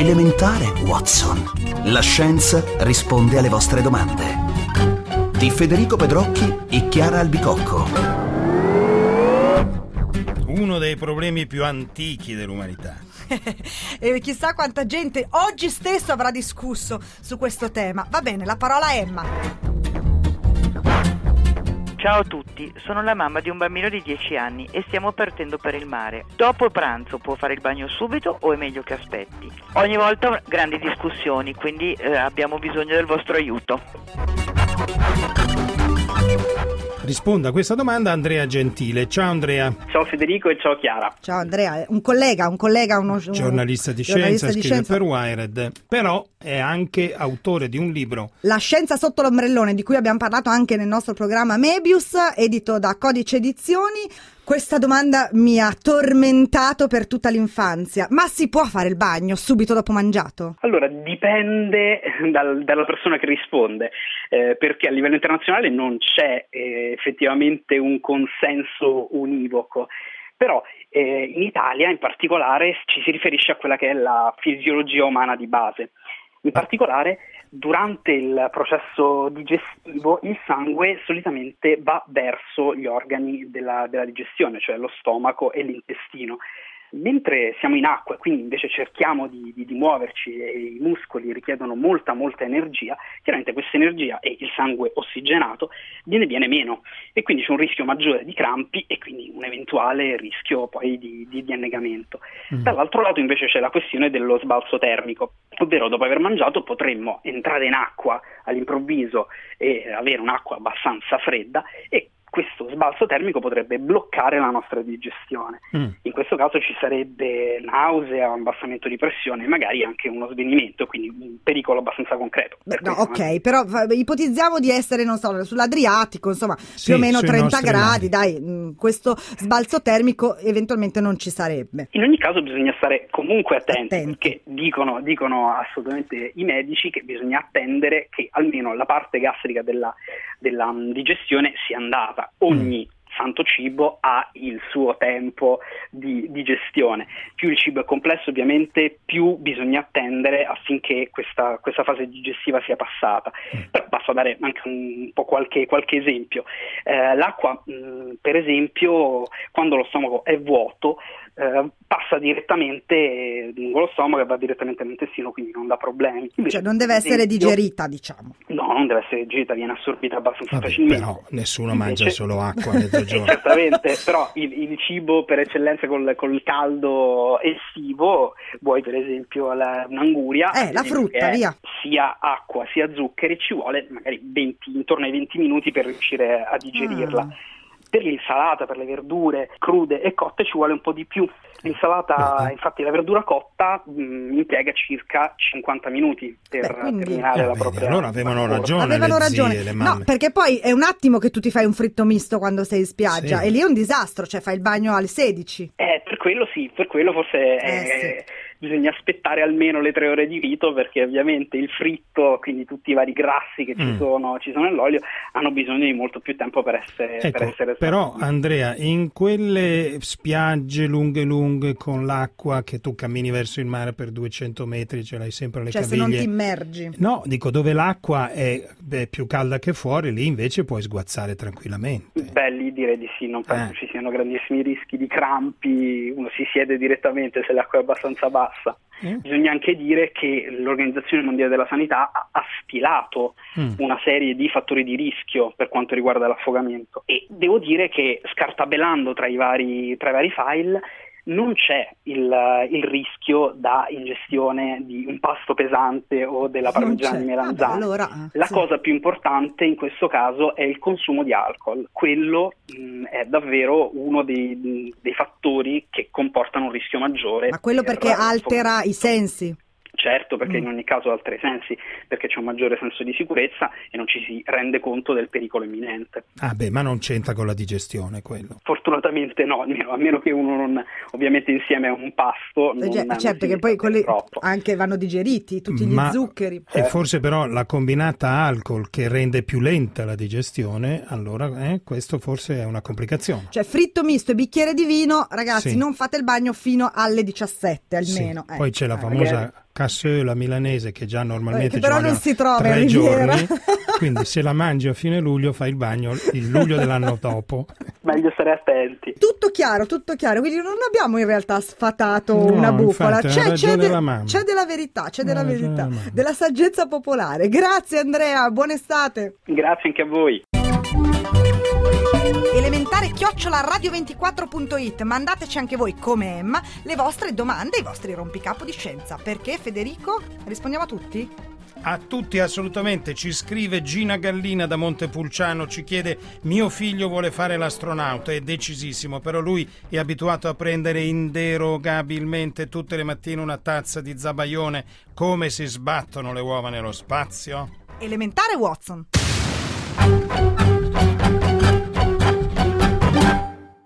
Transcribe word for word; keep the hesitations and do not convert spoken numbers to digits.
Elementare, Watson. La scienza risponde alle vostre domande. Di Federico Pedrocchi e Chiara Albicocco. Uno dei problemi più antichi dell'umanità. E chissà quanta gente oggi stesso avrà discusso su questo tema. Va bene, la parola a Emma. Ciao a tutti, sono la mamma di un bambino di dieci anni e stiamo partendo per il mare. Dopo pranzo può fare il bagno subito o è meglio che aspetti? Ogni volta grandi discussioni, quindi eh, abbiamo bisogno del vostro aiuto. Risponda a questa domanda Andrea Gentile. Ciao Andrea. Ciao Federico e ciao Chiara. Ciao Andrea, un collega, un collega, uno giornalista di giornalista scienza, di scrive scienza. per Wired, però è anche autore di un libro. La scienza sotto l'ombrellone, di cui abbiamo parlato anche nel nostro programma Mebius, edito da Codice Edizioni. Questa domanda mi ha tormentato per tutta l'infanzia. Ma si può fare il bagno subito dopo mangiato? Allora, dipende dal, dalla persona che risponde, eh, perché a livello internazionale non c'è eh, effettivamente un consenso univoco. Però eh, in Italia in particolare ci si riferisce a quella che è la fisiologia umana di base. In particolare, durante il processo digestivo, il sangue solitamente va verso gli organi della, della digestione, cioè lo stomaco e l'intestino. Mentre siamo in acqua e quindi invece cerchiamo di, di, di muoverci e i muscoli richiedono molta molta energia, chiaramente questa energia e il sangue ossigenato viene, viene meno e quindi c'è un rischio maggiore di crampi e quindi un eventuale rischio poi di, di, di annegamento. Mm. Dall'altro lato invece c'è la questione dello sbalzo termico, ovvero dopo aver mangiato potremmo entrare in acqua all'improvviso e avere un'acqua abbastanza fredda e questo sbalzo termico potrebbe bloccare la nostra digestione. Mm. In questo caso ci sarebbe nausea, un abbassamento di pressione e magari anche uno svenimento, quindi un pericolo abbastanza concreto. Beh, no, ok, non... però ipotizziamo di essere, non so, sull'Adriatico, insomma, sì, più o meno trenta gradi, mari. dai, mh, questo sbalzo termico eventualmente non ci sarebbe. In ogni caso bisogna stare comunque attenti, attenti. perché dicono, dicono assolutamente i medici che bisogna attendere che almeno la parte gastrica della, della um, digestione sia andata. Ogni mm. santo cibo ha il suo tempo di digestione. Più il cibo è complesso, ovviamente, più bisogna attendere affinché questa, questa fase digestiva sia passata. Mm. Però basta dare anche un po' qualche, qualche esempio. Eh, l'acqua, mh, per esempio, quando lo stomaco è vuoto, eh, passa direttamente lungo lo stomaco e va direttamente all'intestino, quindi non dà problemi. Invece, cioè non deve essere esempio, digerita, diciamo. No, non deve essere digerita, viene assorbita abbastanza Vabbè, facilmente. Però nessuno Invece, mangia solo acqua nel giorno. Certamente, però il, il cibo per eccellenza col, col caldo estivo, vuoi per esempio la, un'anguria, eh, la frutta, via. Sia acqua sia zuccheri, ci vuole magari venti, intorno ai venti minuti per riuscire a digerirla. Ah. Per l'insalata, per le verdure crude e cotte ci vuole un po' di più. L'insalata, infatti la verdura cotta mh, impiega circa cinquanta minuti per Beh, quindi... terminare eh, la bene, propria. Allora avevano ragione avevano le ragione. zie, le mamme. No, perché poi è un attimo che tu ti fai un fritto misto quando sei in spiaggia, sì. E lì è un disastro, cioè fai il bagno alle sedici. Eh, per quello sì, per quello forse eh, eh, sì. bisogna aspettare almeno le tre ore di rito, perché ovviamente il fritto, quindi tutti i vari grassi che mm. ci sono ci sono nell'olio, hanno bisogno di molto più tempo per essere, ecco, per essere però Andrea, in quelle spiagge lunghe lunghe con l'acqua che tu cammini verso il mare per duecento metri, ce l'hai sempre alle cioè caviglie, se non ti immergi, no, dico dove l'acqua è, è più calda che fuori, lì invece puoi sguazzare tranquillamente. Beh, lì direi di sì, non penso eh. ci siano grandissimi rischi di crampi, uno si siede direttamente se l'acqua è abbastanza bassa. Mm. Bisogna anche dire che l'Organizzazione Mondiale della Sanità ha, ha stilato mm. una serie di fattori di rischio per quanto riguarda l'affogamento, e devo dire che scartabellando tra i vari, tra i vari file non c'è il, il rischio da ingestione di un pasto pesante o della parmigiana di melanzane. Vabbè, allora, la sì. cosa più importante in questo caso è il consumo di alcol. Quello mh, è davvero uno dei, dei fattori che comportano un rischio maggiore. Ma quello perché altera i sensi? Certo, perché in ogni caso ha altri sensi, perché c'è un maggiore senso di sicurezza e non ci si rende conto del pericolo imminente. Ah beh, ma non c'entra con la digestione quello? Fortunatamente no, almeno, a meno che uno non, ovviamente insieme a un pasto non, Cioè, non certo che poi quelli troppo. anche vanno digeriti, tutti gli ma zuccheri. E eh. forse però la combinata alcol che rende più lenta la digestione, allora eh, questo forse è una complicazione. Cioè fritto misto e bicchiere di vino, ragazzi, sì. non fate il bagno fino alle diciassette almeno. Sì. Eh. Poi c'è la famosa casseux, la milanese, che già normalmente eh, che però non si trova tre in giorni, quindi se la mangi a fine luglio fai il bagno il luglio dell'anno dopo. Meglio stare attenti. Tutto chiaro, tutto chiaro, quindi non abbiamo in realtà sfatato No, una bufala, infatti, ha c'è, c'è, ragione de- la mamma. c'è della verità, c'è Ha della ragione verità, la mamma. della saggezza popolare. Grazie Andrea, buona estate. Grazie anche a voi. Elementare chiocciola radio ventiquattro punto it, mandateci anche voi come Emma le vostre domande, i vostri rompicapo di scienza. Perché Federico? Rispondiamo a tutti? A tutti assolutamente. Ci scrive Gina Gallina da Montepulciano, ci chiede: mio figlio vuole fare l'astronauta, è decisissimo, però lui è abituato a prendere inderogabilmente tutte le mattine una tazza di zabaione. Come si sbattono le uova nello spazio? Elementare Watson.